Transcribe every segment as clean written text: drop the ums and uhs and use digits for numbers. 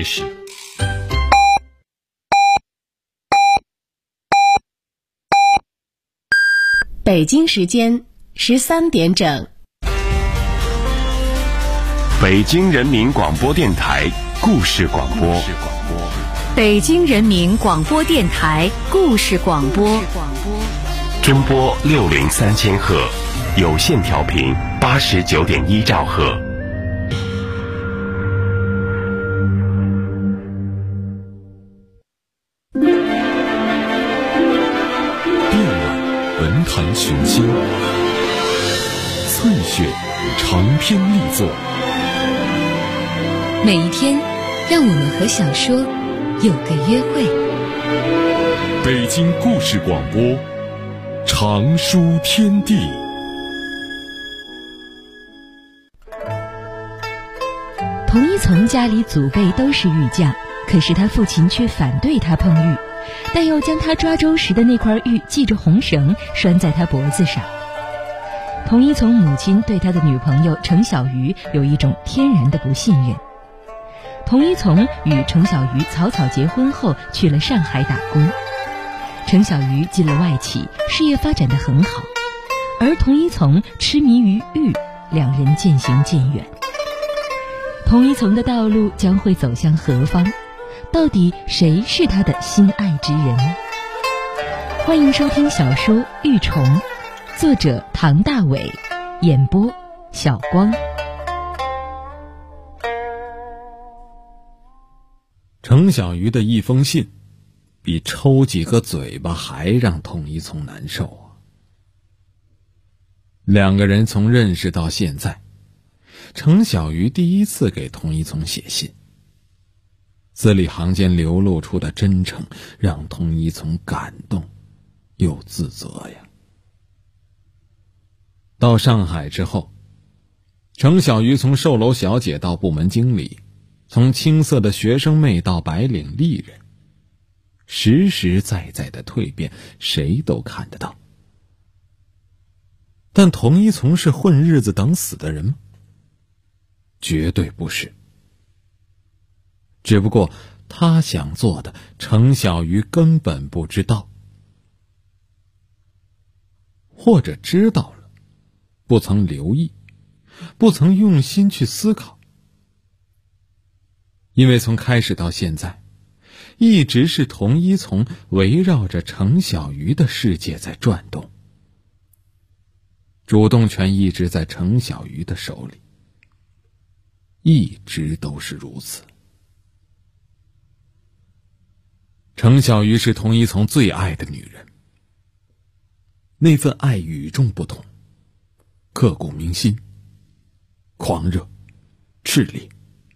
始。 北京时间13点整。 北京人民广播电台故事广播。 北京人民广播电台故事广播。 中波603000赫，有线调频89.1兆赫。 文坛群星，翠雪长篇力作。 每一天，让我们和小说有个约会。 北京故事广播，长书天地。 童一从家里祖辈都是玉匠，可是他父亲却反对他碰玉，但又将他抓周时的那块玉系着红绳拴在他脖子上。童一从母亲对他的女朋友程小鱼有一种天然的不信任。童一从与程小鱼草草结婚后去了上海打工，程小鱼进了外企，事业发展得很好，而童一从痴迷于玉，两人渐行渐远。童一从的道路将会走向何方？到底谁是他的心爱之人呢？欢迎收听小说《玉虫》，作者唐大伟，演播小光。 程小鱼的一封信，比抽几个嘴巴还让童一从难受啊。两个人从认识到现在，程小鱼第一次给童一从写信，字里行间流露出的真诚让童一从感动又自责呀。到上海之后，程小鱼从售楼小姐到部门经理，从青涩的学生妹到白领丽人，实实在在的蜕变，谁都看得到。但童一从是混日子等死的人吗？绝对不是。只不过他想做的，程小鱼根本不知道，或者知道了，不曾留意，不曾用心去思考。因为从开始到现在，一直是童一从围绕着程小鱼的世界在转动，主动权一直在程小鱼的手里，一直都是如此。程小鱼是童一从最爱的女人，那份爱与众不同，刻骨铭心，狂热，炽烈。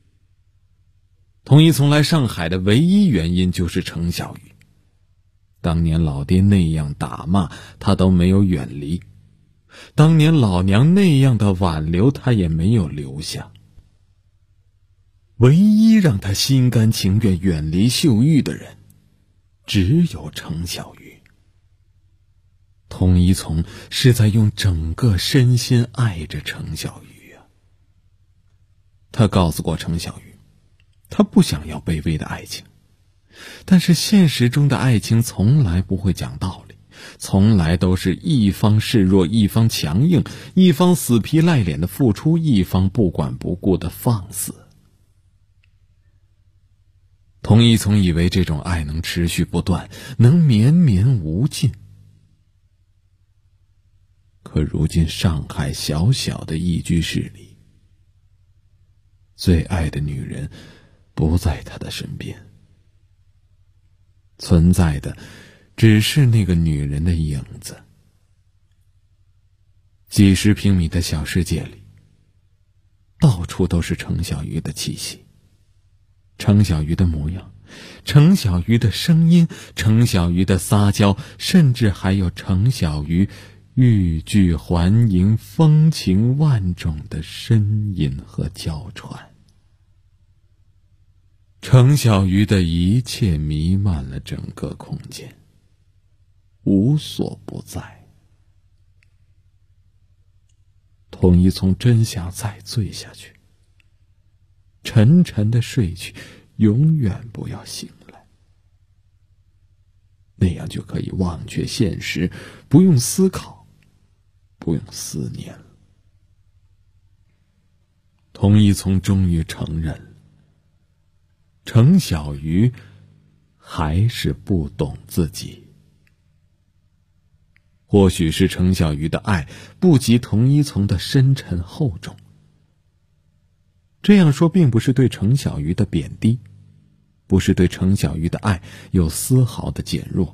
童一从来上海的唯一原因就是程小鱼，当年老爹那样打骂他都没有远离，当年老娘那样的挽留他也没有留下。唯一让他心甘情愿远离秀玉的人，只有程小鱼。童一从是在用整个身心爱着程小鱼啊。他告诉过程小鱼，他不想要卑微的爱情，但是现实中的爱情从来不会讲道理，从来都是一方示弱，一方强硬，一方死皮赖脸的付出，一方不管不顾的放肆。童一从以为这种爱能持续不断，能绵绵无尽。可如今上海小小的一居室里，最爱的女人不在他的身边，存在的只是那个女人的影子。几十平米的小世界里，到处都是程小鱼的气息，程小鱼的模样，程小鱼的声音，程小鱼的撒娇，甚至还有程小鱼欲拒还迎、风情万种的呻吟和娇喘。程小鱼的一切弥漫了整个空间，无所不在。童一从真想再醉下去，沉沉的睡去， 永远不要醒来。那样就可以忘却现实，不用思考，不用思念了。童一聪终于承认了，程小鱼还是不懂自己。或许是程小鱼的爱不及童一聪的深沉厚重。这样说并不是对程小鱼的贬低，不是对程小鱼的爱有丝毫的减弱。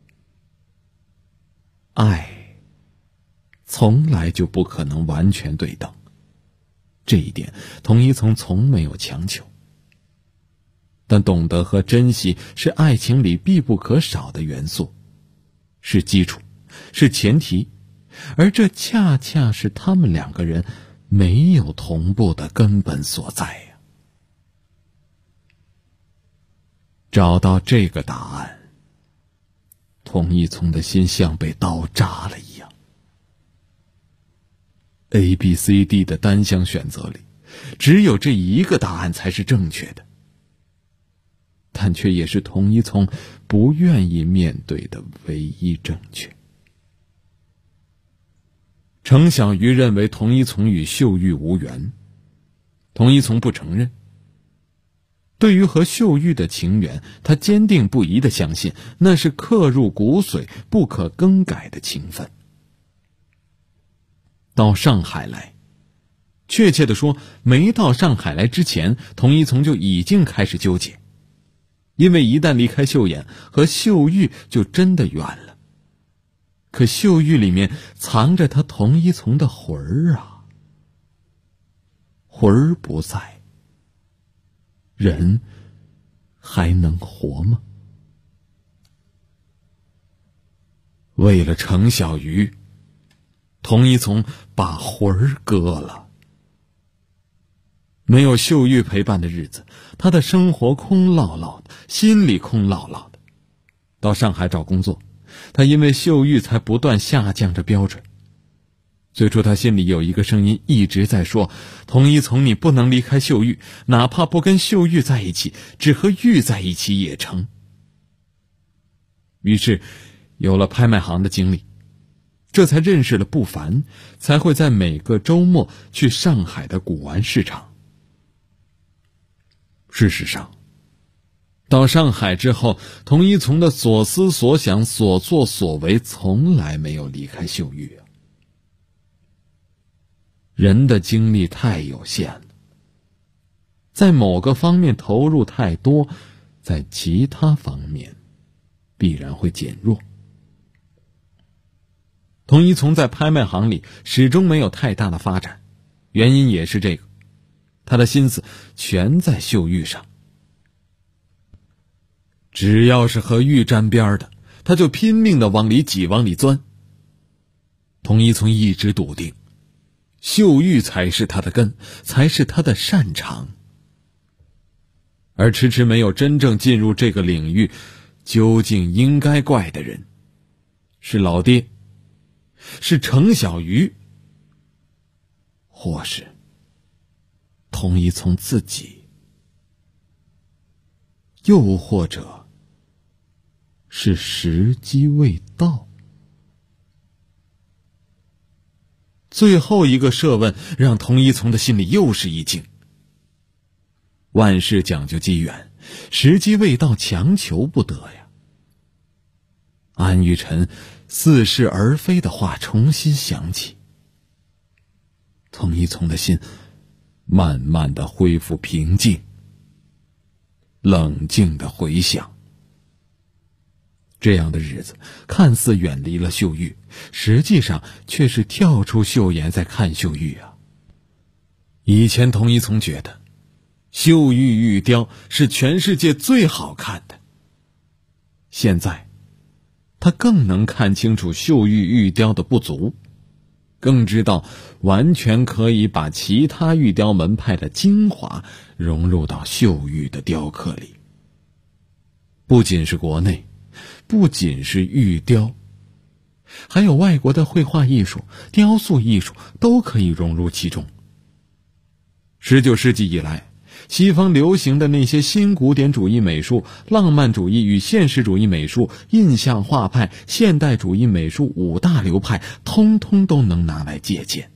爱从来就不可能完全对等，这一点童一聪从没有强求。但懂得和珍惜是爱情里必不可少的元素，是基础，是前提，而这恰恰是他们两个人没有同步的根本所在呀。找到这个答案，童一聪的心像被刀扎了一样。A、B、C、D 的单项选择里，只有这一个答案才是正确的，但却也是童一聪不愿意面对的唯一正确。程小鱼认为童一聪与秀玉无缘，童一聪不承认。对于和秀玉的情缘，他坚定不移地相信那是刻入骨髓不可更改的情分。到上海来，确切地说，没到上海来之前，童一聪就已经开始纠结，因为一旦离开秀妍，和秀玉就真的远了。可秀玉里面藏着他童一聪的魂儿啊，魂儿不在，人还能活吗？为了程小鱼，童一聪把魂儿割了。没有秀玉陪伴的日子，他的生活空落落的，心里空落落的。到上海找工作，他因为秀玉才不断下降着标准。最初他心里有一个声音一直在说，童一聪你不能离开秀玉，哪怕不跟秀玉在一起，只和玉在一起也成。于是有了拍卖行的经历，这才认识了不凡，才会在每个周末去上海的古玩市场。事实上，到上海之后，童一聪的所思所想、所作所为从来没有离开秀玉啊。人的精力太有限了，在某个方面投入太多，在其他方面必然会减弱。童一聪在拍卖行里始终没有太大的发展，原因也是这个，他的心思全在秀玉上。只要是和玉沾边的，他就拼命地往里挤，往里钻。童一聪一直笃定，秀玉才是他的根，才是他的擅长。而迟迟没有真正进入这个领域，究竟应该怪的人是老爹，是程小鱼，或是童一聪自己，又或者是时机未到。最后一个设问让童一聪的心里又是一惊。万事讲究机缘，时机未到强求不得呀。安玉晨似是而非的话重新响起，童一聪的心慢慢的恢复平静，冷静的回想。这样的日子看似远离了秀玉，实际上却是跳出秀妍在看秀玉啊。以前童一聪觉得秀玉玉雕是全世界最好看的，现在他更能看清楚秀玉玉雕的不足，更知道完全可以把其他玉雕门派的精华融入到秀玉的雕刻里。不仅是国内，不仅是玉雕，还有外国的绘画艺术、雕塑艺术都可以融入其中。19世纪以来， 西方流行的那些新古典主义美术、浪漫主义与现实主义美术、印象画派、现代主义美术5大流派，通通都能拿来借鉴。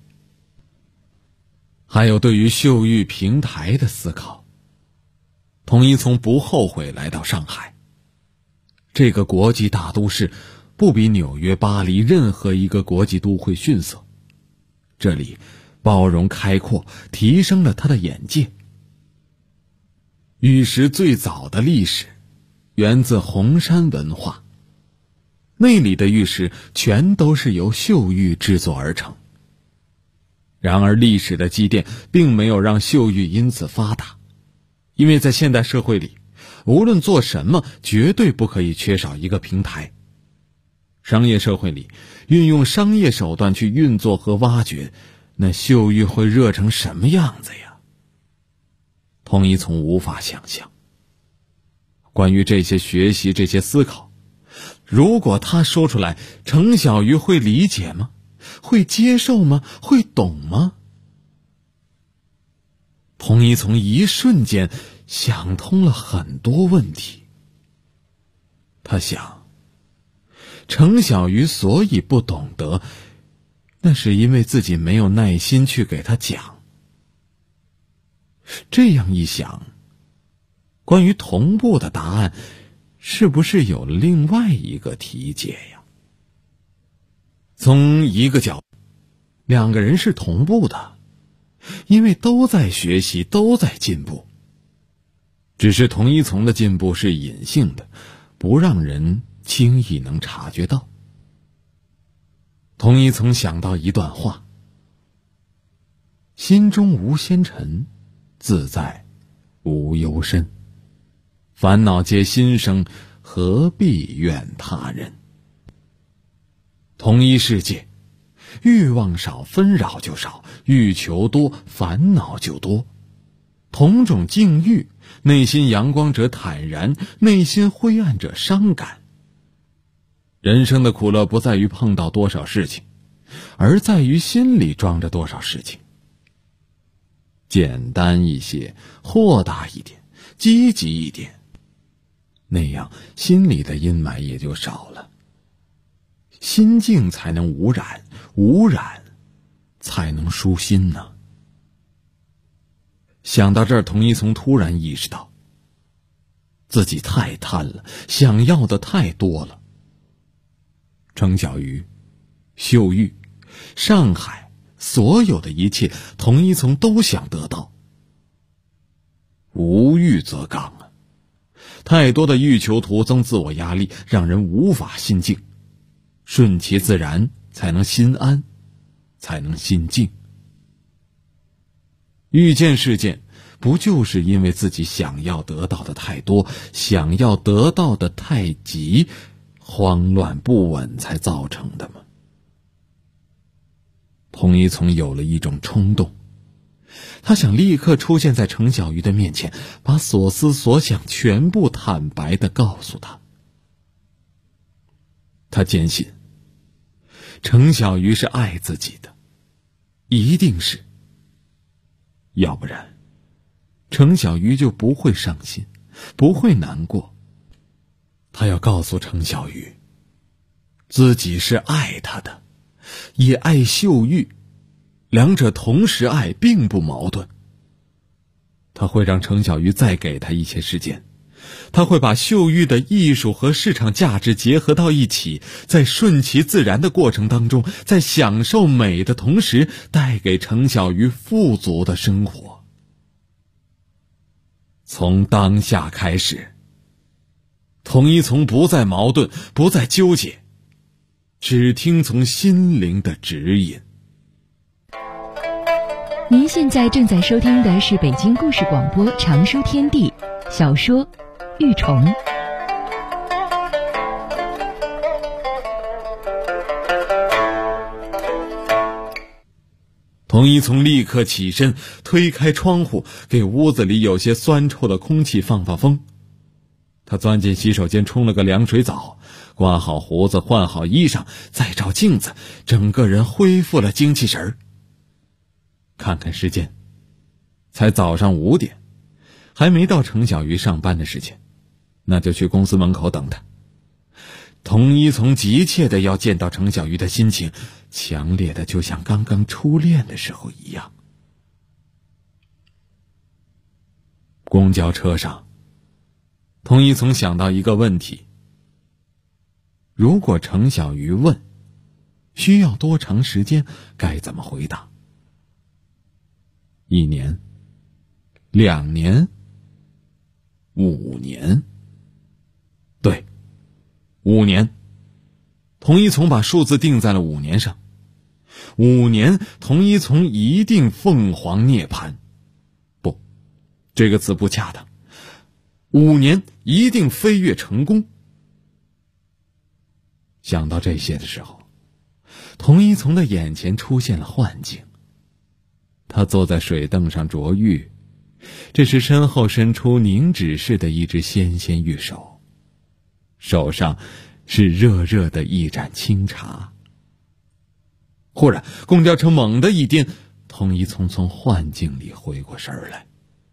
还有对于秀玉平台的思考，童一从不后悔来到上海。这个国际大都市不比纽约、巴黎任何一个国际都会逊色，这里包容开阔，提升了他的眼界。玉石最早的历史源自红山文化，那里的玉石全都是由秀玉制作而成。然而历史的积淀并没有让秀玉因此发达，因为在现代社会里，无论做什么绝对不可以缺少一个平台。商业社会里运用商业手段去运作和挖掘，那秀玉会热成什么样子呀？童一从无法想象。关于这些学习，这些思考，如果他说出来，程小鱼会理解吗？会接受吗？会懂吗？童一从一瞬间想通了很多问题。他想，程小鱼所以不懂得，那是因为自己没有耐心去给他讲。这样一想，关于同步的答案是不是有另外一个题解呀？从一个角度，两个人是同步的，因为都在学习，都在进步。只是童一从的进步是隐性的，不让人轻易能察觉到。童一从想到一段话：心中无纤尘，自在无忧身，烦恼皆心生，何必怨他人。同一世界，欲望少，纷扰就少；欲求多，烦恼就多。同种境遇，内心阳光者坦然，内心灰暗者伤感。人生的苦乐不在于碰到多少事情，而在于心里装着多少事情。简单一些，豁达一点，积极一点，那样心里的阴霾也就少了。心境才能无染，无染才能舒心呢。想到这儿，童一从突然意识到，自己太贪了，想要的太多了。程小鱼、秀玉、上海，所有的一切，童一从都想得到。无欲则刚啊！太多的欲求徒增自我压力，让人无法心静。顺其自然，才能心安，才能心静。遇见事件，不就是因为自己想要得到的太多，想要得到的太急，慌乱不稳才造成的吗？童一从有了一种冲动，他想立刻出现在程小鱼的面前，把所思所想全部坦白地告诉他。他坚信程小鱼是爱自己的，一定是，要不然程小鱼就不会伤心，不会难过。他要告诉程小鱼，自己是爱他的，也爱秀玉，两者同时爱并不矛盾。他会让程小鱼再给他一些时间，他会把秀玉的艺术和市场价值结合到一起，在顺其自然的过程当中，在享受美的同时，带给程小鱼富足的生活。从当下开始，童一从不再矛盾，不再纠结，只听从心灵的指引。 您现在正在收听的是北京故事广播长书天地小说《玉虫》。 童一从立刻起身，推开窗户，给屋子里有些酸臭的空气放放风。他钻进洗手间冲了个凉水澡，刮好胡子，换好衣裳，再照镜子，整个人恢复了精气神儿。看看时间，才早上5点， 还没到程小鱼上班的时间，那就去公司门口等他。童一从急切的要见到程小鱼的心情，强烈的就像刚刚初恋的时候一样。公交车上，童一从想到一个问题：如果程小鱼问需要多长时间，该怎么回答？1年、2年、5年？对，5年。童一从把数字定在了5年上。5年，童一从一定凤凰涅槃。不，这个词不恰当。5年一定飞跃成功。想到这些的时候，童一从的眼前出现了幻境。他坐在水凳上琢玉，这时身后伸出凝脂似的一只纤纤玉手，手上是热热的一盏清茶。忽然公交车猛地一颠，童一从从幻境里回过神来，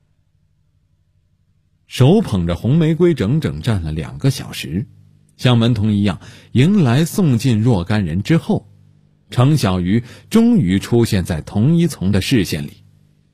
手捧着红玫瑰整整站了2个小时，像门童一样迎来送进若干人之后，程小鱼终于出现在童一从的视线里。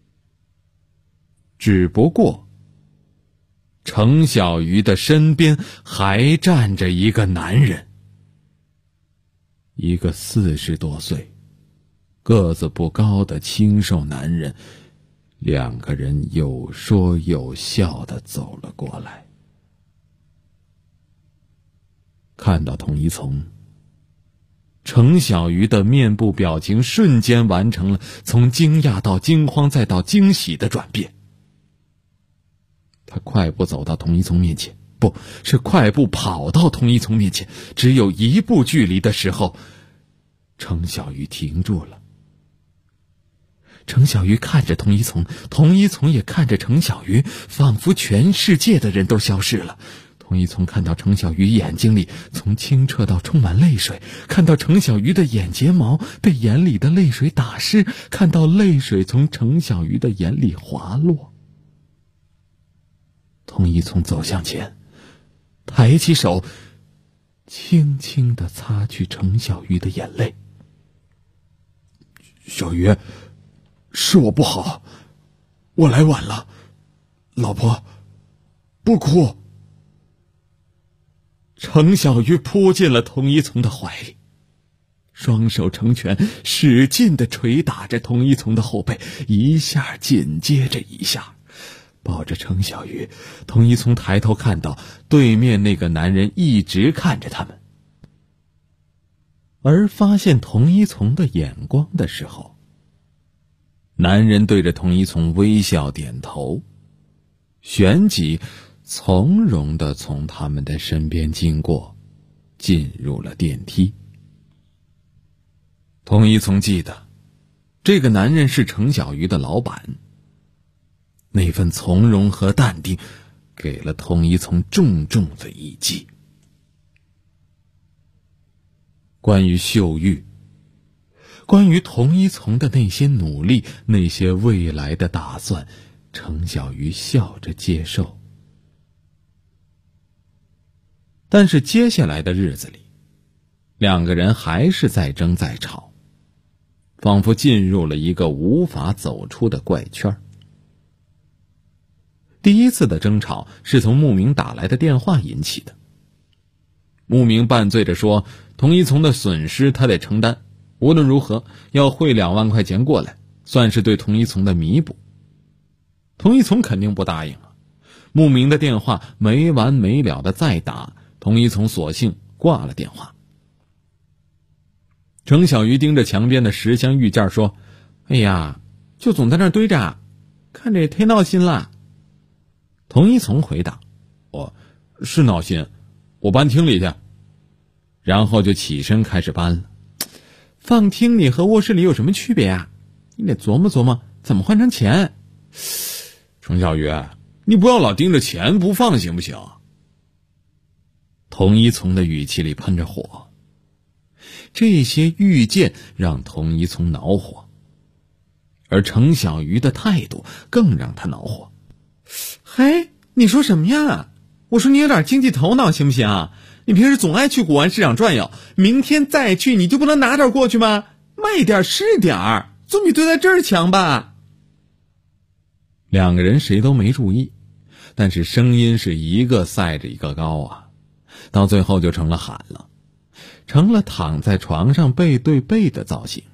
只不过程小鱼的身边还站着一个男人，一个40多岁个子不高的清瘦男人。2个人有说有笑地走了过来。看到童一从，程小鱼的面部表情瞬间完成了从惊讶到惊慌再到惊喜的转变。他快步走到童一从面前，不是快步跑到童一从面前，只有1步距离的时候，程小鱼停住了。程小鱼看着童一从，童一从也看着程小鱼，仿佛全世界的人都消失了。童一从看到程小鱼眼睛里从清澈到充满泪水，看到程小鱼的眼睫毛被眼里的泪水打湿，看到泪水从程小鱼的眼里滑落。童一从走向前，抬起手，轻轻地擦去程小鱼的眼泪。小鱼，是我不好，我来晚了，老婆，不哭。程小鱼扑进了童一从的怀里，双手成拳，使劲地捶打着童一从的后背，一下紧接着一下。抱着程小鱼，童一从抬头看到对面那个男人一直看着他们，而发现童一从的眼光的时候，男人对着童一从微笑点头，旋即从容地从他们的身边经过，进入了电梯。童一从记得，这个男人是程小鱼的老板。那份从容和淡定给了童一从重重的一击。关于秀玉，关于童一从的那些努力，那些未来的打算，程小鱼笑着接受。但是接下来的日子里，2个人还是在争在吵，仿佛进入了一个无法走出的怪圈。第一次的争吵是从牧明打来的电话引起的。牧明半醉着说，童一从的损失他得承担，无论如何要汇2万块钱过来，算是对童一从的弥补。童一从肯定不答应啊。牧明的电话没完没了的再打，童一从索性挂了电话。程小鱼盯着墙边的10箱玉件说，哎呀，就总在那儿堆着，看着也忒闹心了。童一从回答，我是闹心，我搬厅里去。然后就起身开始搬了。放厅里和卧室里有什么区别啊？你得琢磨琢磨怎么换成钱。程小鱼，你不要老盯着钱不放行不行？童一从的语气里喷着火。这些玉件让童一从恼火，而程小鱼的态度更让他恼火。 嘿，你说什么呀？我说你有点经济头脑行不行？你平时总爱去古玩市场转悠，明天再去你就不能拿点过去吗？卖点是点，总比堆在这儿强吧。两个人谁都没注意，但是声音是一个赛着一个高啊，到最后就成了喊了，成了躺在床上背对背的造型。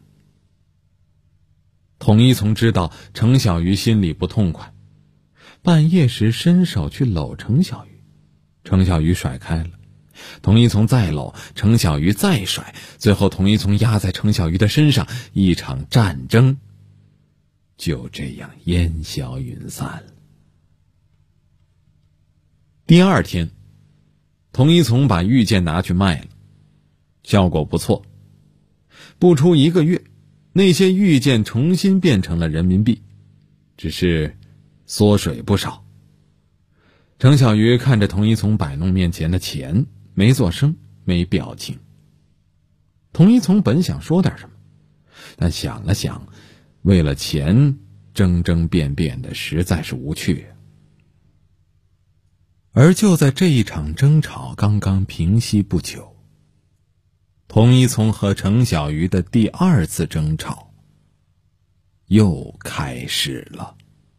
统一从知道程小鱼心里不痛快，半夜时伸手去搂程小鱼，程小鱼甩开了，统一从再搂，程小鱼再甩，最后统一从压在程小鱼的身上，一场战争就这样烟消云散了。第二天，统一从把玉剑拿去卖了，效果不错。不出1个月，那些玉剑重新变成了人民币，只是缩水不少。程小鱼看着统一从摆弄面前的钱，没做声，没表情。统一从本想说点什么，但想了想，为了钱争争辩辩的实在是无趣。而就在这一场争吵刚刚平息不久，统一从和程小鱼的第2次争吵又开始了。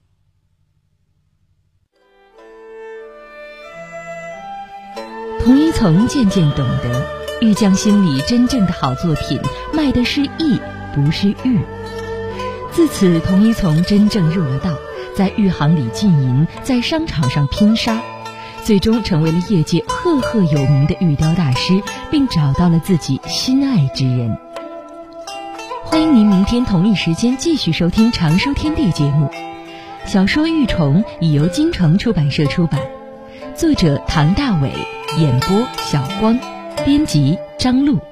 统一从渐渐懂得，玉匠心里真正的好作品卖的是艺，不是玉。自此，统一从真正入了道，在玉行里浸淫，在商场上拼杀，最终成为了业界赫赫有名的玉雕大师，并找到了自己心爱之人。欢迎您明天同一时间继续收听常书天地节目。小说《玉虫》已由京城出版社出版，作者唐大伟，演播小光，编辑张璐。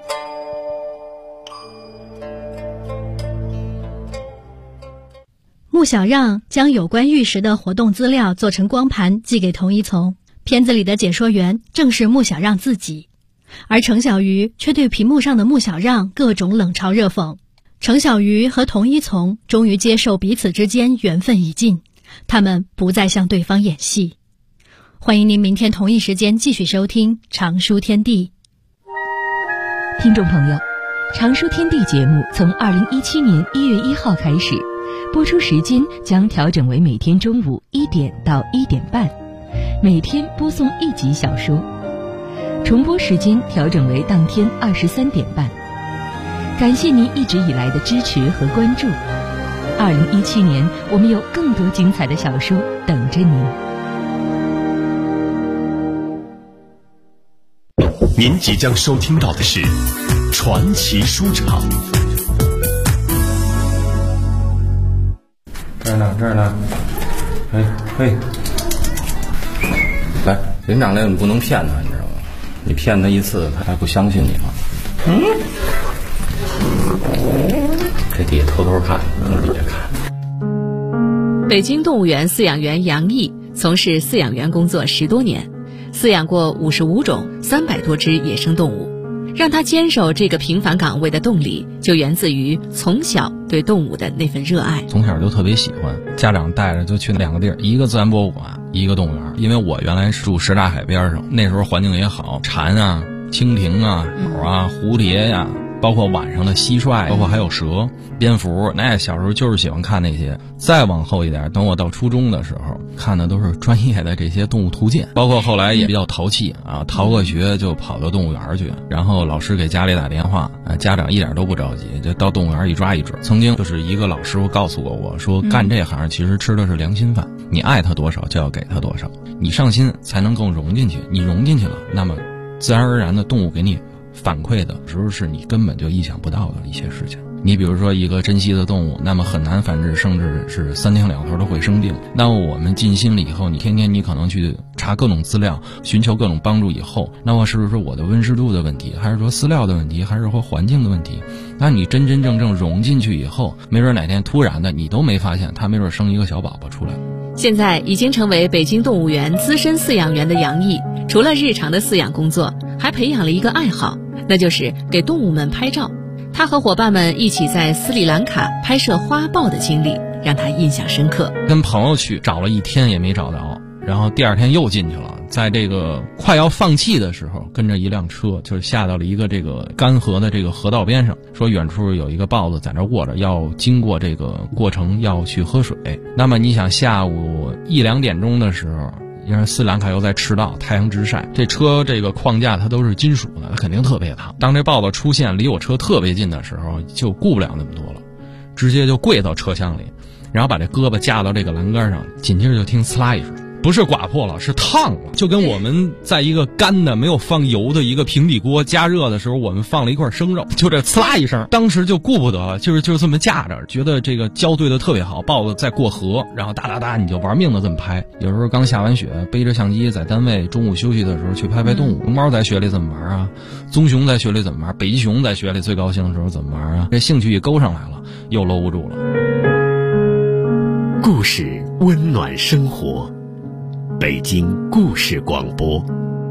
穆小让将有关玉石的活动资料做成光盘寄给统一从，片子里的解说员正是穆小让自己，而程小鱼却对屏幕上的穆小让各种冷嘲热讽。程小鱼和统一从终于接受彼此之间缘分已尽，他们不再向对方演戏。欢迎您明天同一时间继续收听常书天地。 听众朋友，常书天地节目从2017年1月1号开始，播出时间将调整为每天中午1点到1点半，每天播送1集小说，重播时间调整为当天23点半。感谢您一直以来的支持和关注。2017年，我们有更多精彩的小说等着您。 您即将收听到的是传奇书场。 这儿呢，嘿，来，林长来，你不能骗他，你知道吗？你骗他一次，他还不相信你吗？这底下偷偷看，底下看。 北京动物园饲养员杨毅从事饲养员工作10多年，饲养过55种300多只野生动物。让他坚守这个平凡岗位的动力，就源自于从小对动物的那份热爱。 从小就特别喜欢，家长带着就去2个地儿，一个自然博物馆，一个动物园。因为我原来是住什刹海边上，那时候环境也好，蝉啊、蜻蜓啊、鸟啊、蝴蝶呀，包括晚上的蟋蟀，包括还有蛇、蝙蝠，那小时候就是喜欢看那些。再往后一点，等我到初中的时候，看的都是专业的这些动物图鉴，包括后来也比较淘气啊，逃个学就跑到动物园去，然后老师给家里打电话，家长一点都不着急，就到动物园一抓一准。曾经就是一个老师傅告诉过我说，干这行其实吃的是良心饭，你爱他多少就要给他多少，你上心才能更融进去，你融进去了，那么自然而然的动物给你反馈的时候是你根本就意想不到的一些事情。你比如说一个珍稀的动物，那么很难繁殖，甚至是3天2头都会生病。那么我们尽心了以后，你天天你可能去查各种资料，寻求各种帮助以后，那么是不是我的温湿度的问题，还是说饲料的问题，还是说环境的问题？那你真真正正融进去以后，没准哪天突然的你都没发现，它没准生一个小宝宝出来。 现在已经成为北京动物园资深饲养员的杨毅，除了日常的饲养工作，还培养了一个爱好，那就是给动物们拍照。他和伙伴们一起在斯里兰卡拍摄花豹的经历， 让他印象深刻。 跟朋友去找了1天也没找着，然后第2天又进去了，在这个快要放弃的时候，跟着一辆车就是下到了一个这个干河的这个河道边上，说远处有一个豹子在那卧着，要经过这个过程要去喝水。那么你想下午1、2点钟的时候，因为斯里兰卡又在赤道，太阳直晒，这车这个框架它都是金属的，它肯定特别烫。当这豹子出现离我车特别近的时候，就顾不了那么多了，直接就跪到车厢里，然后把这胳膊架到这个栏杆上，紧接着就听呲啦一声，不是刮破了，是烫了，就跟我们在一个干的没有放油的一个平底锅加热的时候，我们放了一块生肉，就这呲啦一声，当时就顾不得了，就是这么架着，觉得这个胶对的特别好，豹子在过河，然后哒哒哒你就玩命的这么拍。有时候刚下完雪，背着相机在单位中午休息的时候去拍拍动物。熊猫在雪里怎么玩啊？棕熊在雪里怎么玩？北极熊在雪里最高兴的时候怎么玩啊？这兴趣一勾上来了，又搂不住了。 故事温暖生活，北京故事广播。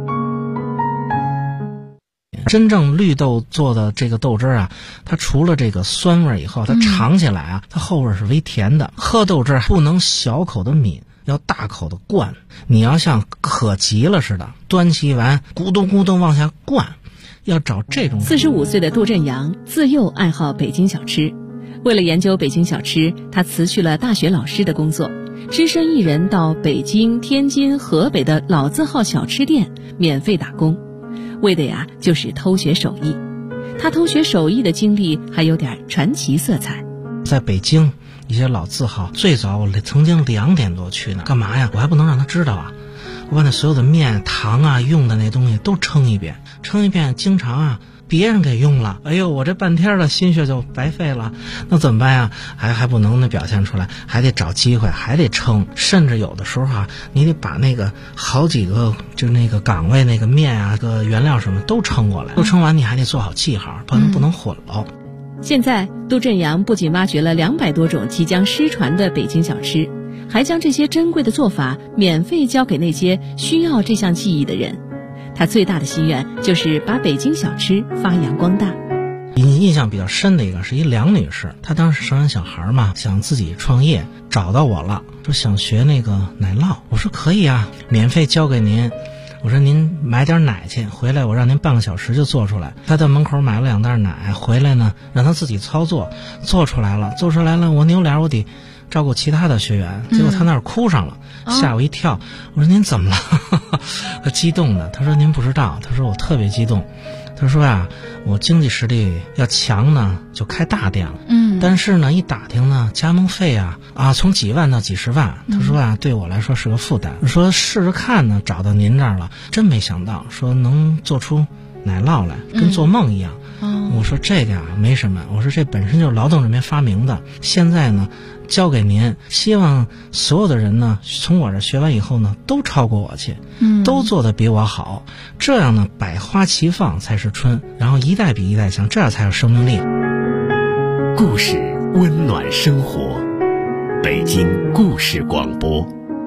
真正绿豆做的这个豆汁啊，它除了这个酸味以后，它尝起来啊，它后味是微甜的。喝豆汁不能小口的抿，要大口的灌。你要像渴急了似的，端起碗咕咚咕咚往下灌，要找这种。 45岁的杜振阳自幼爱好北京小吃，为了研究北京小吃，他辞去了大学老师的工作，只身一人到北京、天津、河北的老字号小吃店免费打工，为的呀就是偷学手艺。他偷学手艺的经历还有点传奇色彩。 在北京一些老字号，最早我曾经2点多去呢，干嘛呀？我还不能让他知道啊！我把那所有的面、糖啊、用的那东西都称一遍，经常啊别人给用了，哎呦，我这半天的心血就白费了，那怎么办呀？还不能表现出来，还得找机会，还得称，甚至有的时候啊，你得把那个好几个就那个岗位那个面啊、个原料什么都称过来，都称完你还得做好记号，不能混了。 现在杜振阳不仅挖掘了200多种即将失传的北京小吃，还将这些珍贵的做法免费教给那些需要这项技艺的人。他最大的心愿就是把北京小吃发扬光大。 印象比较深的一个是一梁女士，她当时生完小孩嘛，想自己创业，找到我了，说想学那个奶酪。我说可以啊，免费教给您。我说您买点奶去，回来我让您半个小时就做出来。他在门口买了2袋奶，回来呢让他自己操作，做出来了，我扭脸我得照顾其他的学员，结果他那儿哭上了，吓我一跳。我说您怎么了？他激动的，他说您不知道，他说我特别激动。他说啊，我经济实力要强呢，就开大店了。但是呢，一打听呢，加盟费啊，从几万到几十万。他说啊，对我来说是个负担。说试试看呢，找到您这儿了，真没想到，说能做出奶酪来，跟做梦一样。我说这个啊没什么，我说这本身就是劳动人民发明的，现在呢交给您，希望所有的人呢从我这学完以后呢都超过我去，都做得比我好，这样呢百花齐放才是春，然后一代比一代强，这样才有生命力。 故事温暖生活，北京故事广播。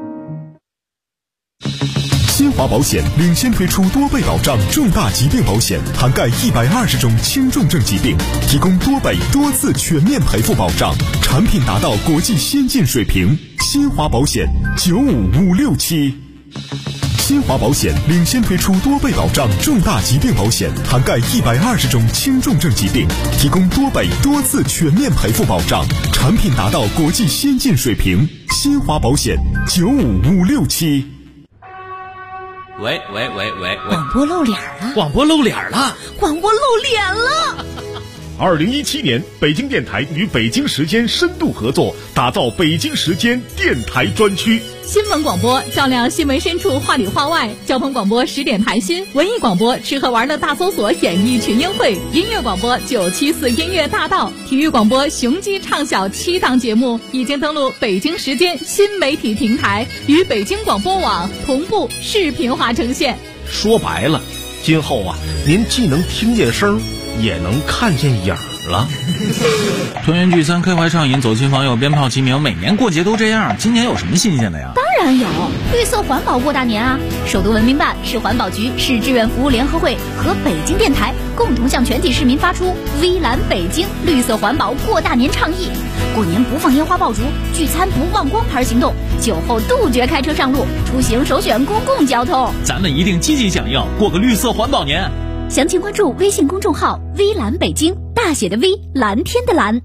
新华保险领先推出多倍保障重大疾病保险，涵盖120种轻重症疾病，提供多倍多次全面赔付保障，产品达到国际先进水平。新华保险95567。新华保险领先推出多倍保障重大疾病保险，涵盖120种轻重症疾病，提供多倍多次全面赔付保障，产品达到国际先进水平。新华保险95567。 喂， 广播露脸了！ 广播露脸了 ！2017年，北京电台与北京时间深度合作，打造北京时间电台专区。 新闻广播照亮新闻深处，话里话外；交通广播10点谈心；文艺广播吃喝玩乐大搜索，演艺群英会；音乐广播974音乐大道；体育广播雄鸡唱晓7档节目已经登录北京时间新媒体平台，与北京广播网同步视频化呈现。 说白了，今后啊，您既能听见声，也能看见影了。 团圆聚餐，开怀畅饮，走亲访友，鞭炮齐鸣，每年过节都这样，今年有什么新鲜的呀？ 当然有，绿色环保过大年啊！首都文明办、市环保局、市志愿服务联合会和北京电台共同向全体市民发出“微蓝北京绿色环保过大年”倡议。 过年不放烟花爆竹，聚餐不忘光牌行动，酒后杜绝开车上路，出行首选公共交通。 咱们一定积极响应，过个绿色环保年。 详情关注微信公众号“微蓝北京”，大写的 V， 蓝天的蓝。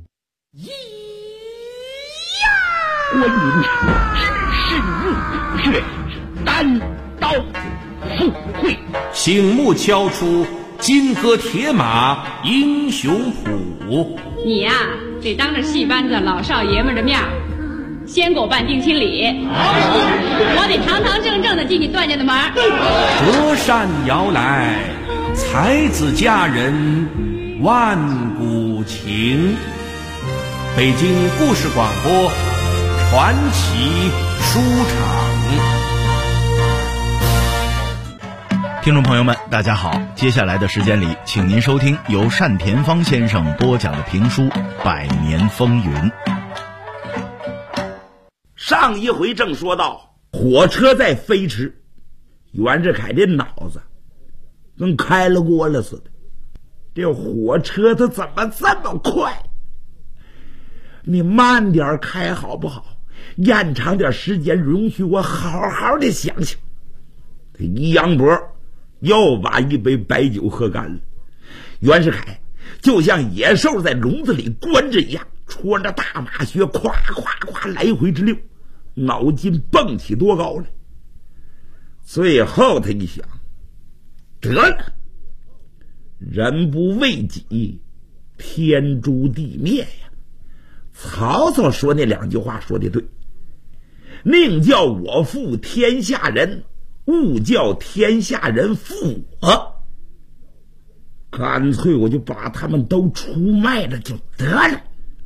观音是日月，单刀赴会， 醒目敲出金戈铁马英雄谱。 你呀，得当着戏班子老少爷们的面先给我办定亲礼，我得堂堂正正的进你段家的门。 折扇摇来，才子佳人万古情。北京故事广播传奇书场。 听众朋友们，大家好，接下来的时间里，请您收听由单田芳先生播讲的评书《百年风云》。 上一回正说到，火车在飞驰，袁世凯这脑子跟开了锅了似的。这火车它怎么这么快？你慢点开好不好？延长点时间，容许我好好的想想。他一扬脖，又把一杯白酒喝干了。袁世凯就像野兽在笼子里关着一样，穿着大马靴，咵咵咵来回直溜，脑筋蹦起多高来。最后他一想，得了，人不为己，天诛地灭呀。曹操说那两句话说的对，宁叫我负天下人，勿叫天下人负我。干脆我就把他们都出卖了就得了。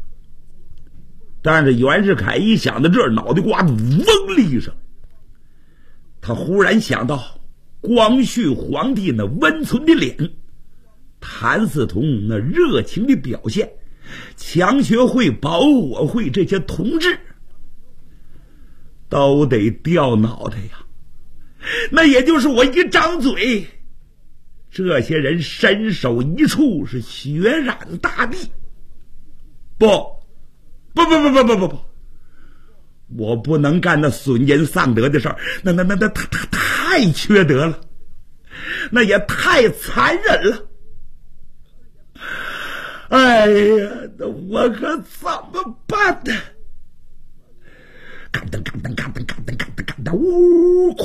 但是袁世凯一想到这儿，脑袋瓜子嗡的一声，他忽然想到光绪皇帝那温存的脸，谭嗣同那热情的表现，强学会、保我会这些同志都得掉脑袋呀。那也就是我一张嘴，这些人身首一处，是血染大地。不，我不能干那损人丧德的事儿，那太缺德了，那也太残忍了。哎呀，那我可怎么办呢？嘎噔嘎噔嘎噔嘎噔嘎噔嘎噔，呜！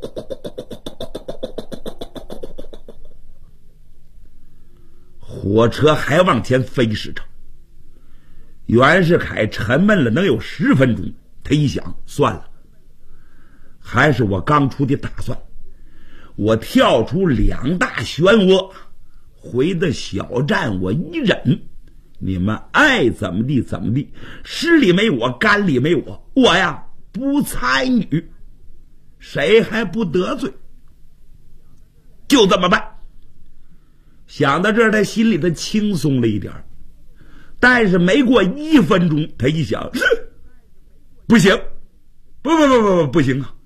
火车还往前飞时程，袁世凯沉闷了能有10分钟。他一想，算了，还是我刚出的打算，我跳出2大漩涡，回的小站我一忍，你们爱怎么地怎么地，湿里没我，干里没我，我呀不参与，谁还不得罪，就这么办。想到这儿，他心里头轻松了一点。但是没过1分钟，他一想，不行，不行啊！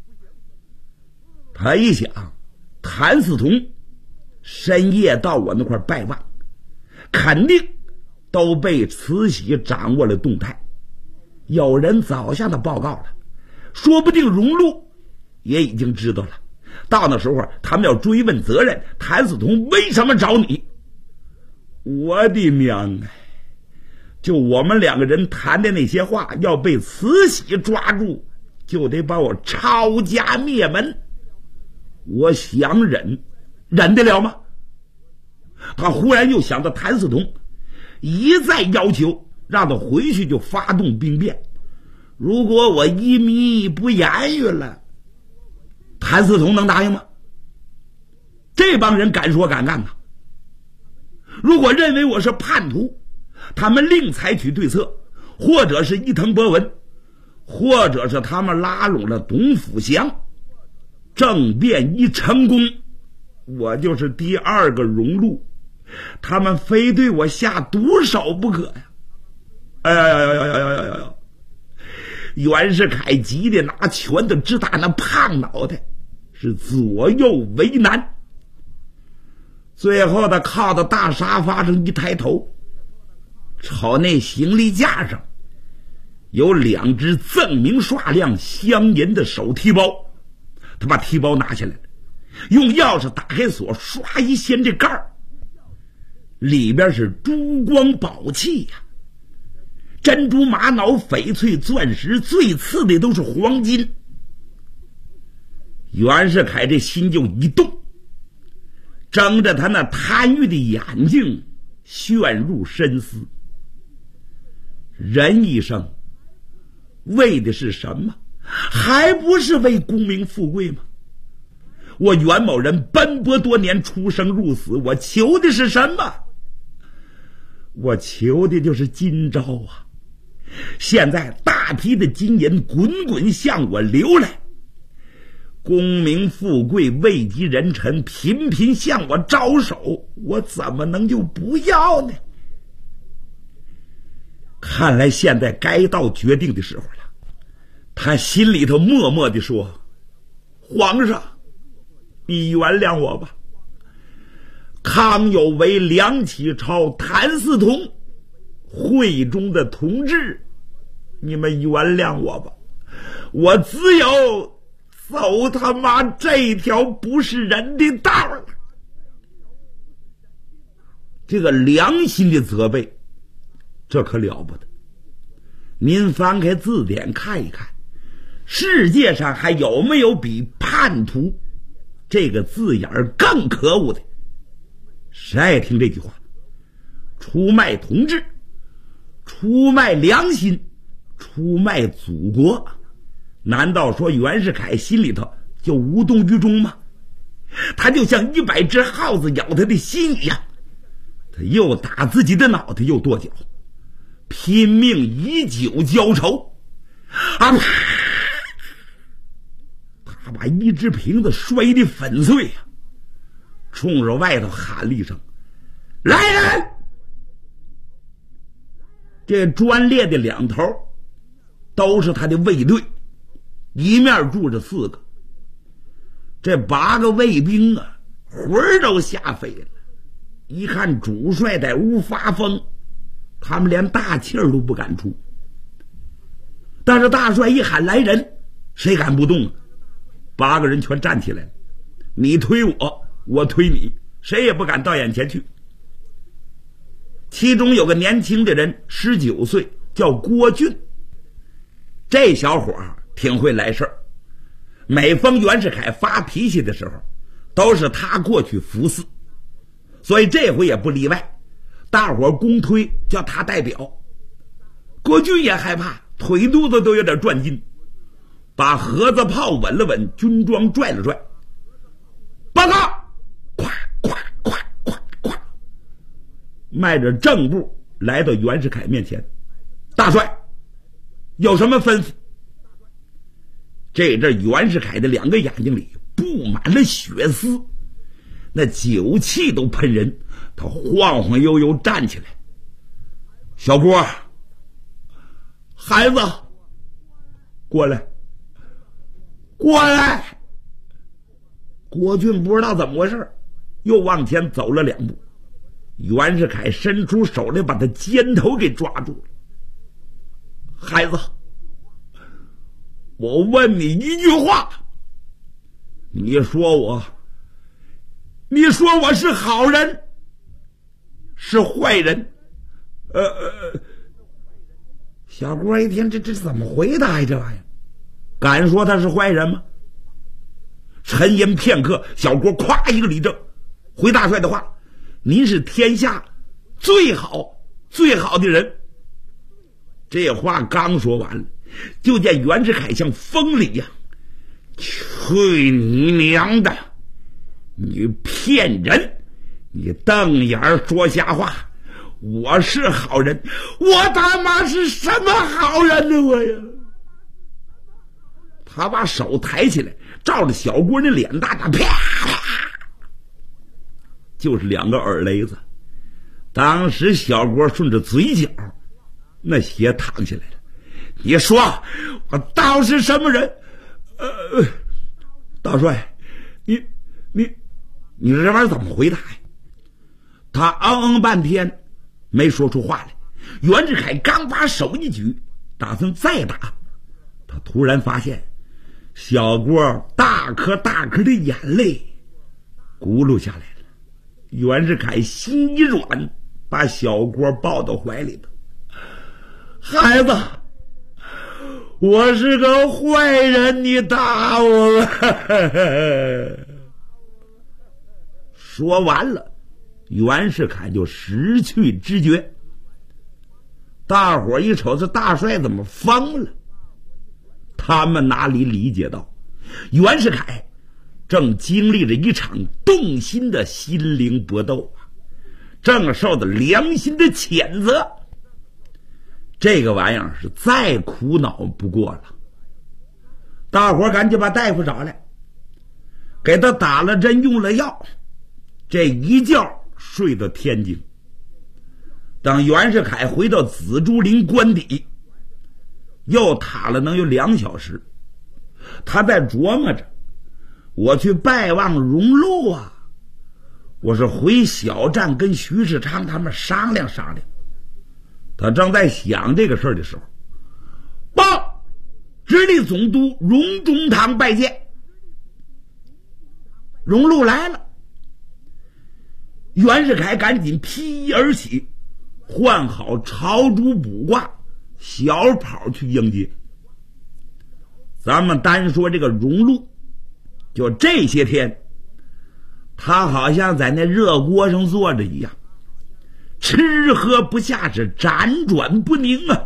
他一想，谭嗣同深夜到我那块拜望，肯定都被慈禧掌握了动态，有人早向他报告了，说不定荣禄也已经知道了。到那时候他们要追问责任，谭嗣同为什么找你？我的娘啊！就我们2个人谈的那些话，要被慈禧抓住，就得把我抄家灭门。我想忍得了吗？他忽然又想到谭嗣同一再要求让他回去就发动兵变，如果我一眯不言语了，谭嗣同能答应吗？这帮人敢说敢干呐！如果认为我是叛徒，他们另采取对策，或者是伊藤博文，或者是他们拉拢了董辅祥。政变一成功，我就是第2个荣禄，他们非对我下毒手不可呀！哎呀！袁世凯急得拿拳头直打那胖脑袋，是左右为难。最后他靠到大沙发上一抬头，瞅那行李架上有2只锃明刷亮镶银的手提包，他把提包拿下来了，用钥匙打开锁，唰一掀这盖儿，里边是珠光宝气呀，珍珠、玛瑙、翡翠、钻石，最次的都是黄金。袁世凯这心就一动，睁着他那贪欲的眼睛陷入深思。人一生为的是什么？还不是为功名富贵吗？我袁某人奔波多年，出生入死，我求的是什么？我求的就是今朝啊！现在大批的金银滚滚向我流来，功名富贵、位极人臣频频向我招手，我怎么能就不要呢？看来现在该到决定的时候了。他心里头默默地说：皇上，你原谅我吧。康有为、梁启超、谭嗣同，会中的同志，你们原谅我吧。我只有走他妈这条不是人的道了。这个良心的责备，这可了不得。您翻开字典看一看，世界上还有没有比叛徒这个字眼更可恶的？谁爱听这句话？出卖同志，出卖良心，出卖祖国，难道说袁世凯心里头就无动于衷吗？他就像100只耗子咬他的心一样，他又打自己的脑袋又跺脚，拼命以酒浇愁啊！他把一只瓶子摔得粉碎啊，冲着外头喊了一声：来人！这专列的两头都是他的卫队，一面住着4个。这8个卫兵啊，魂儿都吓飞了。一看主帅在屋发疯，他们连大气儿都不敢出。但是大帅一喊来人，谁敢不动啊？8个人全站起来了，你推我，我推你，谁也不敢到眼前去。其中有个年轻的人19岁，叫郭俊。这小伙挺会来事儿，每逢袁世凯发脾气的时候，都是他过去服侍，所以这回也不例外。大伙公推叫他代表，郭俊也害怕，腿肚子都有点转筋，把盒子炮稳了稳，军装拽了拽，报告！咵咵咵咵咵，迈着正步来到袁世凯面前。大帅，有什么吩咐？这阵袁世凯的2个眼睛里布满了血丝，那酒气都喷人。他晃晃悠悠站起来：小郭，孩子，过来，过来！郭俊不知道怎么回事，又往前走了2步。袁世凯伸出手来，把他肩头给抓住了。孩子，我问你一句话，你说我是好人，是坏人？小郭一听，这怎么回答呀？这玩意儿，敢说他是坏人吗？沉吟片刻，小郭咵一个立正，回大帅的话：您是天下最好的人。这话刚说完了，就见袁世凯像疯了一样：去你娘的！你骗人！你瞪眼说瞎话！我是好人，我他妈是什么好人呢？我呀！他把手抬起来，照着小郭那脸大大，啪啪，就是2个耳雷子。当时小郭顺着嘴角，那血淌下来了。你说我倒是什么人？大帅，你这玩意儿怎么回答呀？他半天没说出话来。袁世凯刚把手一举， 打算再打，他突然发现小郭大颗大颗的眼泪咕噜下来了。袁世凯心一软，把小郭抱到怀里头。孩子，我是个坏人，你打我吧。说完了，袁世凯就失去知觉。大伙一瞅，这大帅怎么疯了？他们哪里理解到袁世凯正经历着一场动心的心灵搏斗啊，正受着良心的谴责。这个玩意儿是再苦恼不过了。大伙赶紧把大夫找来，给他打了针，用了药，这一觉睡到天津。等袁世凯回到紫竹林官邸，又躺了能有2小时。他在琢磨着，我去拜望荣禄啊，我是回小站跟徐世昌他们商量商量。他正在想这个事儿的时候，报直隶总督荣中堂拜见。荣禄来了。袁世凯赶紧披衣而起，换好朝珠卜褂，小跑去迎接。咱们单说这个荣禄，就这些天他好像在那热锅上坐着一样，吃喝不下，是辗转不宁啊。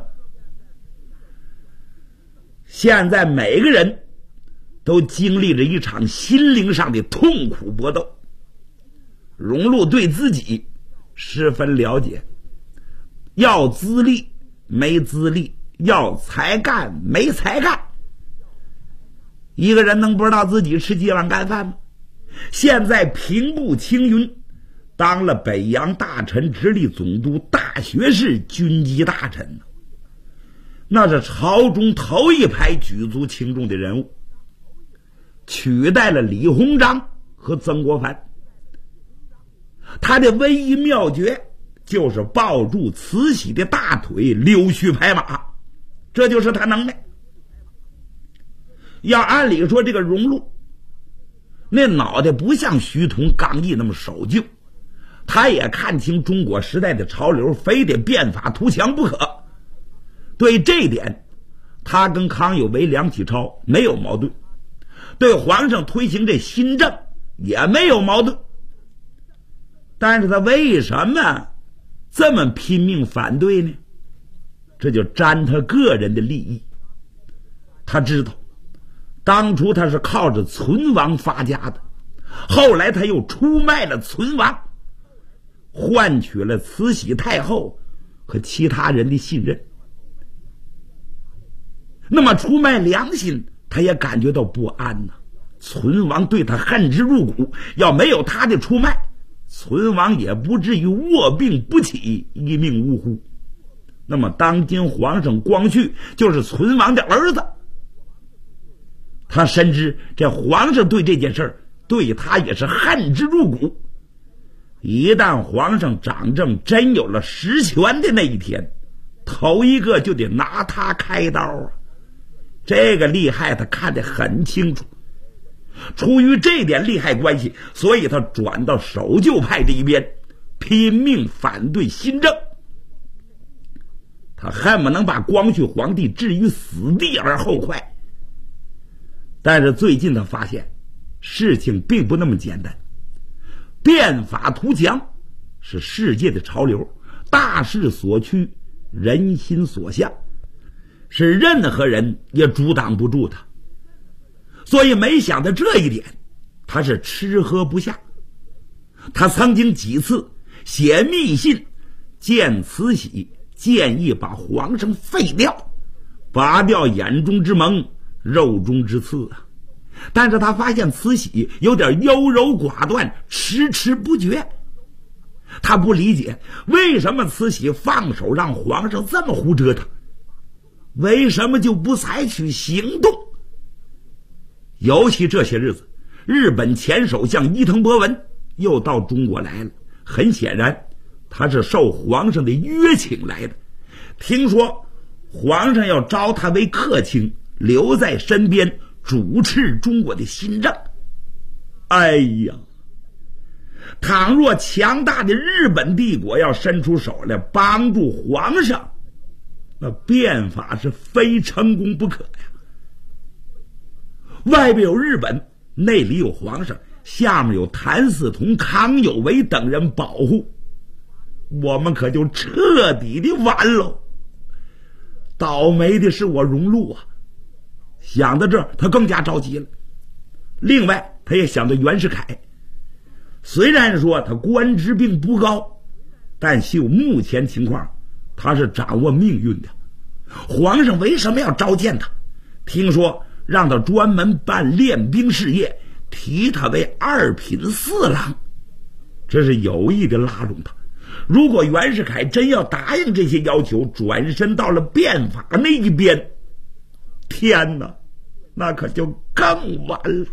现在每个人都经历着一场心灵上的痛苦搏斗。荣禄对自己十分了解，要资历没资历，要才干没才干。一个人能不知道自己吃几碗干饭吗？现在平步青云，当了北洋大臣、直隶总督、大学士、军机大臣，那是朝中头一排举足轻重的人物，取代了李鸿章和曾国藩。他的唯一妙诀就是抱住慈禧的大腿溜须拍马，这就是他能耐。要按理说，这个荣禄那脑袋不像徐桐、刚毅那么守旧，他也看清中国时代的潮流，非得变法图强不可。对这点，他跟康有为、梁启超没有矛盾，对皇上推行这新政也没有矛盾。但是他为什么这么拼命反对呢？这就沾他个人的利益。他知道当初他是靠着存亡发家的，后来他又出卖了存亡，换取了慈禧太后和其他人的信任。那么出卖良心，他也感觉到不安呐。存亡对他恨之入骨，要没有他的出卖，存亡也不至于卧病不起，一命呜呼。那么当今皇上光绪就是存亡的儿子，他深知这皇上对这件事对他也是恨之入骨。一旦皇上掌政真有了实权的那一天，头一个就得拿他开刀啊！这个利害他看得很清楚。出于这点利害关系，所以他转到守旧派这一边，拼命反对新政。他恨不能把光绪皇帝置于死地而后快。但是最近他发现事情并不那么简单，变法图强是世界的潮流，大势所趋，人心所向，是任何人也阻挡不住他。所以没想到这一点，他是吃喝不下。他曾经几次写密信见慈禧，建议把皇上废掉，拔掉眼中之蒙，肉中之刺啊！但是他发现慈禧有点优柔寡断，迟迟不决。他不理解为什么慈禧放手让皇上这么胡折腾，为什么就不采取行动？尤其这些日子，日本前首相伊藤博文又到中国来了，很显然他是受皇上的约请来的。听说皇上要招他为客卿，留在身边主持中国的新政。哎呀，倘若强大的日本帝国要伸出手来帮助皇上，那变法是非成功不可呀。外边有日本，内里有皇上，下面有谭嗣同、康有为等人保护，我们可就彻底的完喽。倒霉的是我荣禄啊！想到这儿，他更加着急了。另外，他也想到袁世凯，虽然说他官职并不高，但就目前情况，他是掌握命运的。皇上为什么要召见他？听说让他专门办练兵事业，提他为2品4郎，这是有意的拉拢他。如果袁世凯真要答应这些要求，转身到了变法那一边，天哪，那可就更完了。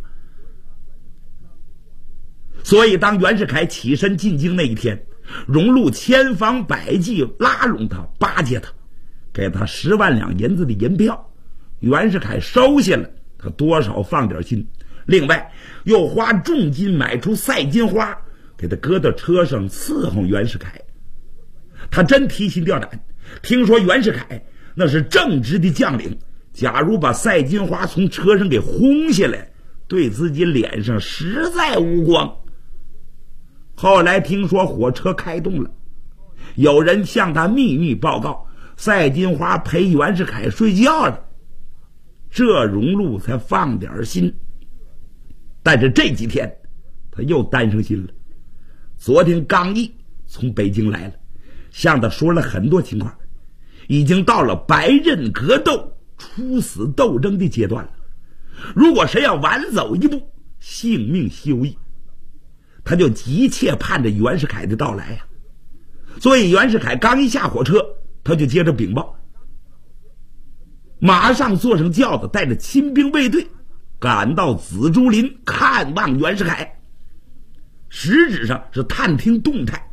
所以当袁世凯起身进京那一天，荣禄千方百计拉拢他，巴结他，给他10万两银子的银票。袁世凯收下了，他多少放点心，另外又花重金买出赛金花，给他搁到车上伺候袁世凯。他真提心吊胆，听说袁世凯那是正直的将领，假如把赛金花从车上给轰下来，对自己脸上实在无光。后来听说火车开动了，有人向他秘密报告赛金花陪袁世凯睡觉了，这荣禄才放点心。但是这几天他又担上心了。昨天刚毅从北京来了，向他说了很多情况，已经到了白刃格斗、殊死斗争的阶段了。如果谁要晚走一步，性命休矣。他就急切盼着袁世凯的到来呀。所以袁世凯刚一下火车，他就接着禀报，马上坐上轿子，带着亲兵卫队赶到紫竹林看望袁世凯，实质上是探听动态。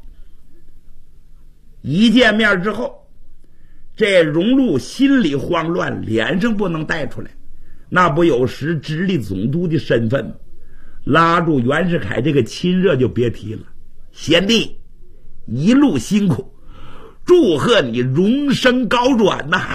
一见面之后，这荣禄心里慌乱，脸上不能带出来，那不有时直隶总督的身份吗？拉住袁世凯这个亲热就别提了。贤弟一路辛苦，祝贺你荣升高转呐！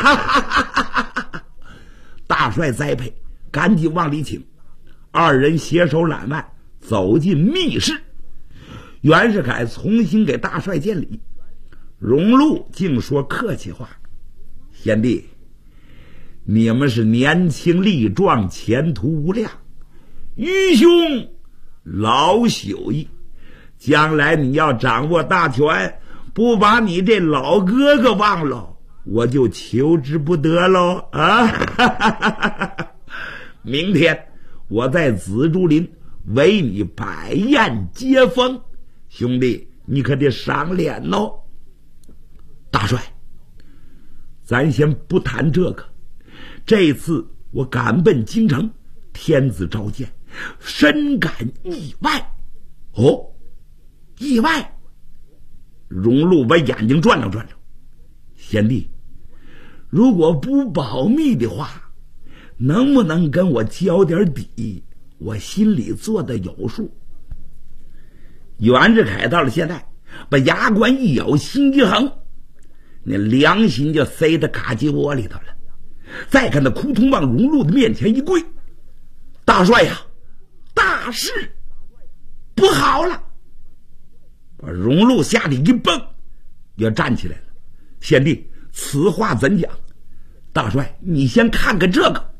大帅栽培，赶紧往里请。二人携手揽腕走进密室，袁世凯重新给大帅见礼，荣禄竟说客气话：贤弟，你们是年轻力壮，前途无量，愚兄老朽矣，将来你要掌握大权，不把你这老哥哥忘了，我就求之不得喽啊！明天我在紫竹林为你摆宴接风，兄弟你可得赏脸喽。大帅，咱先不谈这个，这次我赶奔京城，天子召见，深感意外。哦，意外？荣禄把眼睛转了转了。贤弟，如果不保密的话，能不能跟我交点底？我心里做的有数。袁世凯到了现在，把牙关一咬，心一横，那良心就塞到卡鸡窝里头了。再看他扑通往荣禄的面前一跪：大帅呀，大事不好了！把荣禄吓得一蹦，也站起来了。贤弟，此话怎讲？大帅，你先看看这个。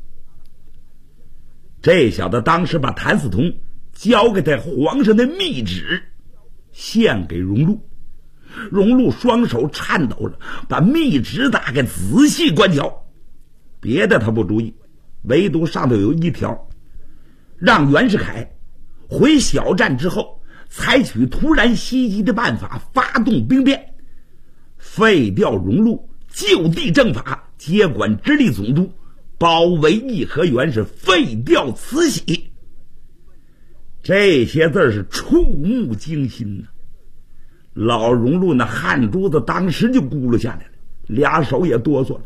这小子当时把谭嗣同交给他皇上的密旨献给荣禄，荣禄双手颤抖了，把密旨打开仔细观瞧。别的他不注意，唯独上头有一条，让袁世凯回小站之后采取突然袭击的办法，发动兵变，废掉荣禄，就地正法，接管直隶总督，包围颐和园，是废掉慈禧。这些字是触目惊心呐！老荣禄那汗珠子当时就咕噜下来了，俩手也哆嗦了。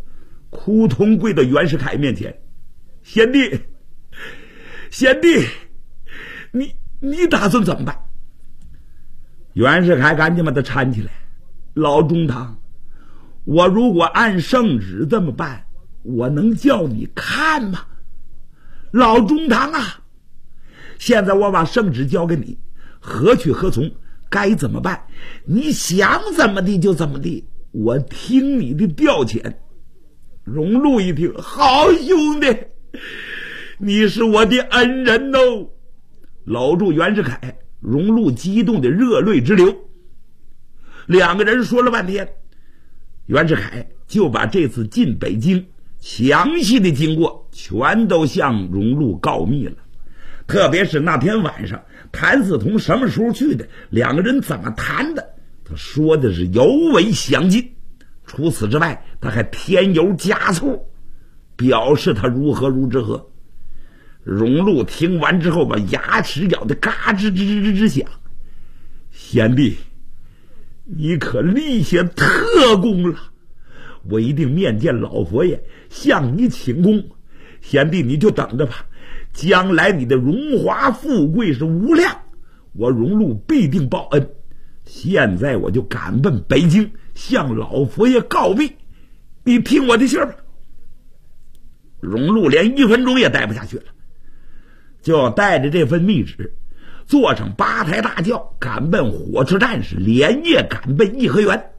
扑通跪到袁世凯面前：“贤弟，贤弟，你打算怎么办？”袁世凯赶紧把他搀起来：“老中堂，我如果按圣旨这么办，我能叫你看吗？老中堂啊，现在我把圣旨交给你，何去何从，该怎么办？你想怎么地就怎么地，我听你的调遣。”荣禄一听：“好兄弟，你是我的恩人哦！”搂住袁世凯，荣禄激动的热泪直流。两个人说了半天，袁世凯就把这次进北京详细的经过全都向荣禄告密了，特别是那天晚上谭嗣同什么时候去的，两个人怎么谈的，他说的是尤为详尽。除此之外，他还添油加醋，表示他如何如何。荣禄听完之后，把牙齿咬得嘎吱吱吱吱响：“贤弟，你可立下特功了，我一定面见老佛爷向你请功。贤弟你就等着吧，将来你的荣华富贵是无量，我荣禄必定报恩。现在我就赶奔北京向老佛爷告密，你听我的信吧。”荣禄连1分钟也待不下去了，就带着这份密旨坐上8抬大轿，赶奔火车站，是连夜赶奔颐和园。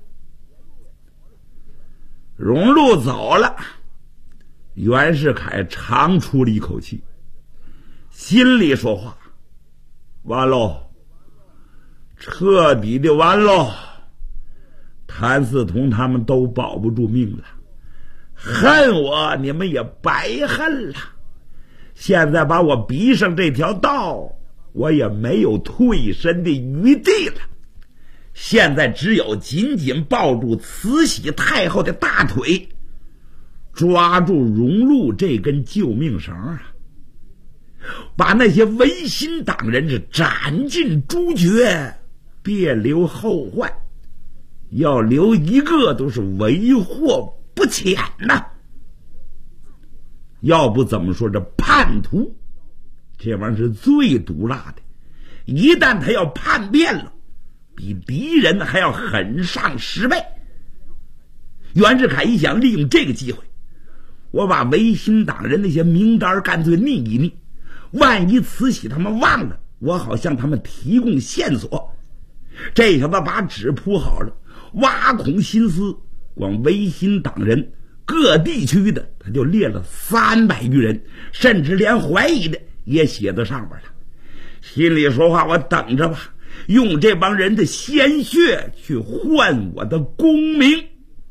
荣禄走了，袁世凯长出了一口气，心里说话：“完喽，彻底的完喽！谭嗣同他们都保不住命了，恨我你们也白恨了。现在把我逼上这条道，我也没有退身的余地了。现在只有紧紧抱住慈禧太后的大腿，抓住荣禄这根救命绳啊，把那些维新党人是斩尽诛绝，别留后患，要留一个都是为祸不浅呐。要不怎么说这叛徒这玩意儿是最毒辣的，一旦他要叛变了，比敌人还要狠上10倍。袁世凯一想利用这个机会，我把维新党人那些名单干脆拟一拟，万一慈禧他们忘了，我好向他们提供线索。这小子把纸铺好了，挖空心思，光维新党人各地区的他就列了300余人，甚至连怀疑的也写到上面了。心里说话：我等着吧，用这帮人的鲜血去换我的功名。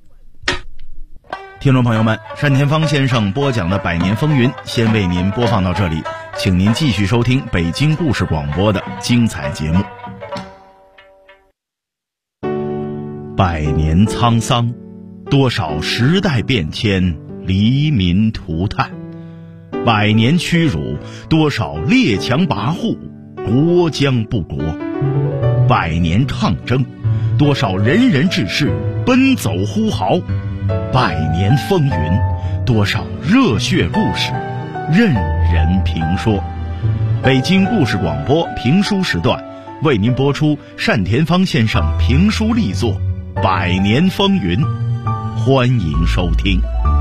听众朋友们，单田芳先生播讲的《百年风云》先为您播放到这里，请您继续收听北京故事广播的精彩节目。100年沧桑，多少时代变迁，黎民涂炭；100年屈辱，多少列强跋扈，国将不国；100年抗争，多少仁人志士奔走呼号；100年风云，多少热血故事任人评说。北京故事广播评书时段为您播出单田芳先生评书力作《100年风云》，欢迎收听。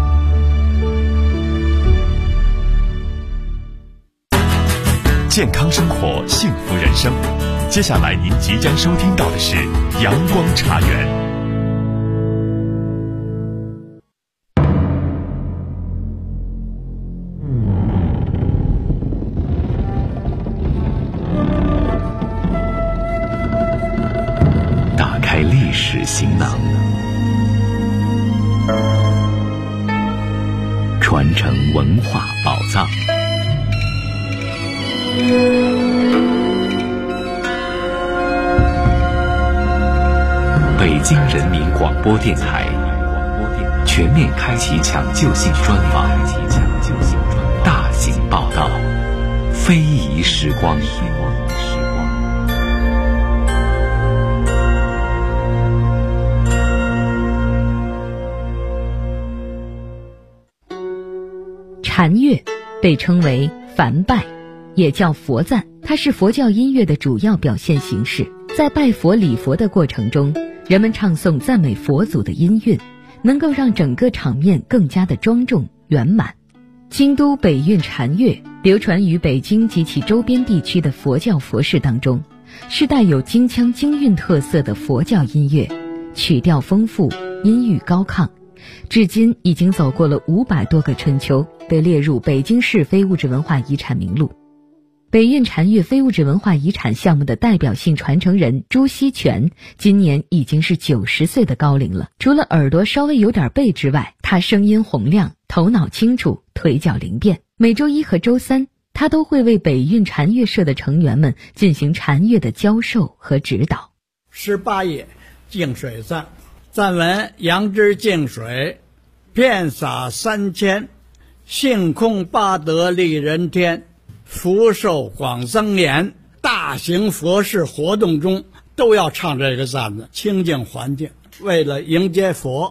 健康生活，幸福人生。接下来您即将收听到的是阳光茶园。打开历史行囊，传承文化宝藏。北京人民广播电台全面开启抢救性专访，大型报道，非遗时光。 禅乐被称为梵拜，也叫佛赞，它是佛教音乐的主要表现形式。在拜佛礼佛的过程中，人们唱诵赞美佛祖的音韵，能够让整个场面更加的庄重圆满。京都北韵禅乐流传于北京及其周边地区的佛教佛事当中，是带有京腔京韵特色的佛教音乐，曲调丰富，音域高亢，至今已经走过了500多个春秋，被列入北京市非物质文化遗产名录。北韵禅乐非物质文化遗产项目的代表性传承人朱锡全今年已经是90岁的高龄了。除了耳朵稍微有点背之外，他声音洪亮，头脑清楚，腿脚灵便。每周一和周三，他都会为北韵禅乐社的成员们进行禅乐的教授和指导。 18页净水赞，赞文：杨枝净水，遍洒3000，性空八德利人天，福寿广增延。大型佛事活动中都要唱这个赞子，清净环境，为了迎接佛。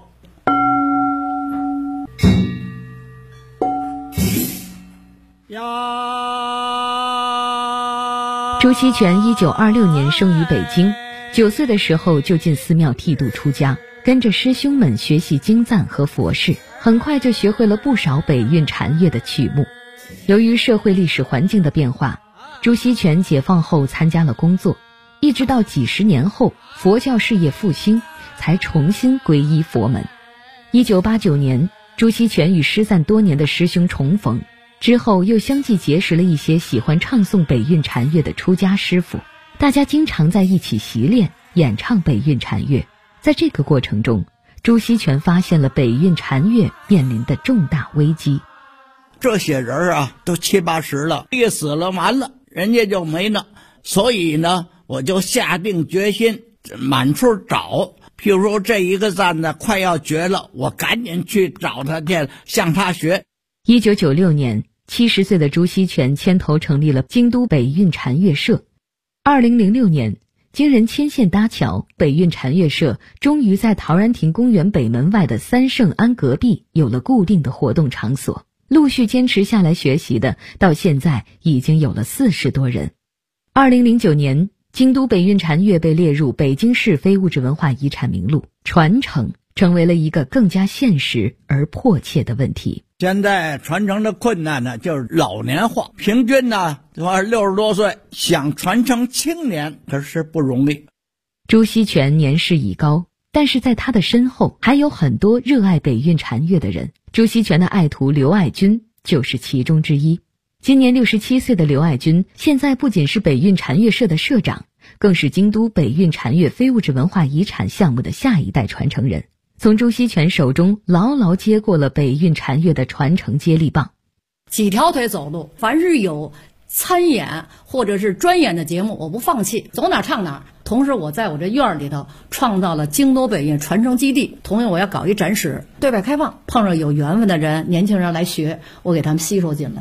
朱锡全1926年生于北京，9岁的时候就进寺庙剃度出家，跟着师兄们学习经赞和佛事，很快就学会了不少北韵禅乐的曲目。由于社会历史环境的变化，朱锡全解放后参加了工作，一直到几十年后佛教事业复兴，才重新皈依佛门。1989年，朱锡全与失散多年的师兄重逢，之后又相继结识了一些喜欢唱诵北韵禅乐的出家师傅，大家经常在一起习练演唱北韵禅乐。在这个过程中，朱锡全发现了北韵禅乐面临的重大危机。 这些人啊，都70、80了，一死了完了，人家就没了。所以呢，我就下定决心满处找。譬如说这一个赞呢快要绝了，我赶紧去找他去，向他学。 1996年，70岁的朱锡全牵头成立了京都北韵禅乐社。2006年，经人牵线搭桥，北韵禅乐社终于在陶然亭公园北门外的三圣庵隔壁有了固定的活动场所。陆续坚持下来学习的，到现在已经有了40多人。2009年，京都北韵禅乐被列入北京市非物质文化遗产名录，传承成为了一个更加现实而迫切的问题。 现在传承的困难呢，就是老年化，平均呢60多岁，想传承青年可是不容易。 朱锡全年事已高，但是在他的身后还有很多热爱北韵禅乐的人。朱锡全的爱徒刘爱军就是其中之一。今年67岁的刘爱军，现在不仅是北韵禅乐社的社长，更是京都北韵禅乐非物质文化遗产项目的下一代传承人，从朱锡全手中牢牢接过了北韵禅乐的传承接力棒。 几条腿走路，凡是有参演或者是专演的节目，我不放弃，走哪唱哪。同时我在我这院里头创造了京都北韵传承基地，同样我要搞一展示，对外开放，碰上有缘分的人，年轻人来学，我给他们吸收进来。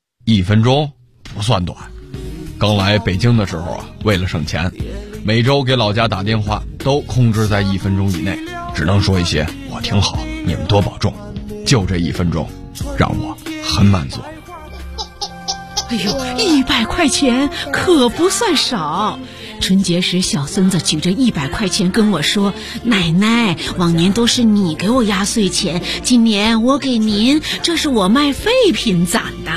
1分钟不算短，刚来北京的时候啊，为了省钱，每周给老家打电话都控制在1分钟以内，只能说一些我挺好，你们多保重，就这1分钟让我很满足。 哎呦，100块钱可不算少。春节时小孙子举着100块钱跟我说，奶奶，往年都是你给我压岁钱，今年我给您，这是我卖废品攒的。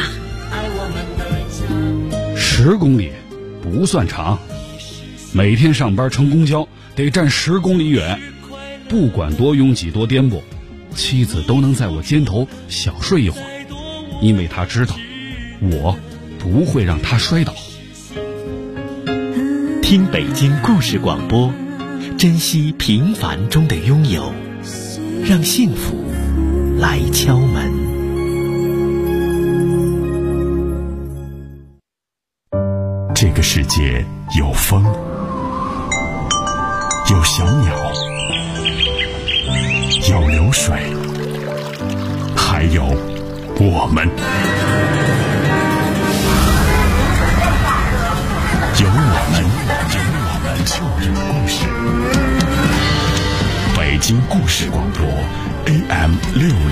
10公里不算长，每天上班乘公交得站10公里远，不管多拥挤多颠簸，妻子都能在我肩头小睡一会儿，因为她知道我不会让她摔倒。 听北京故事广播，珍惜平凡中的拥有，让幸福来敲门。这个世界有风，有小鸟，有流水，还有我们。有我们，就有故事。北京故事广播 AM66。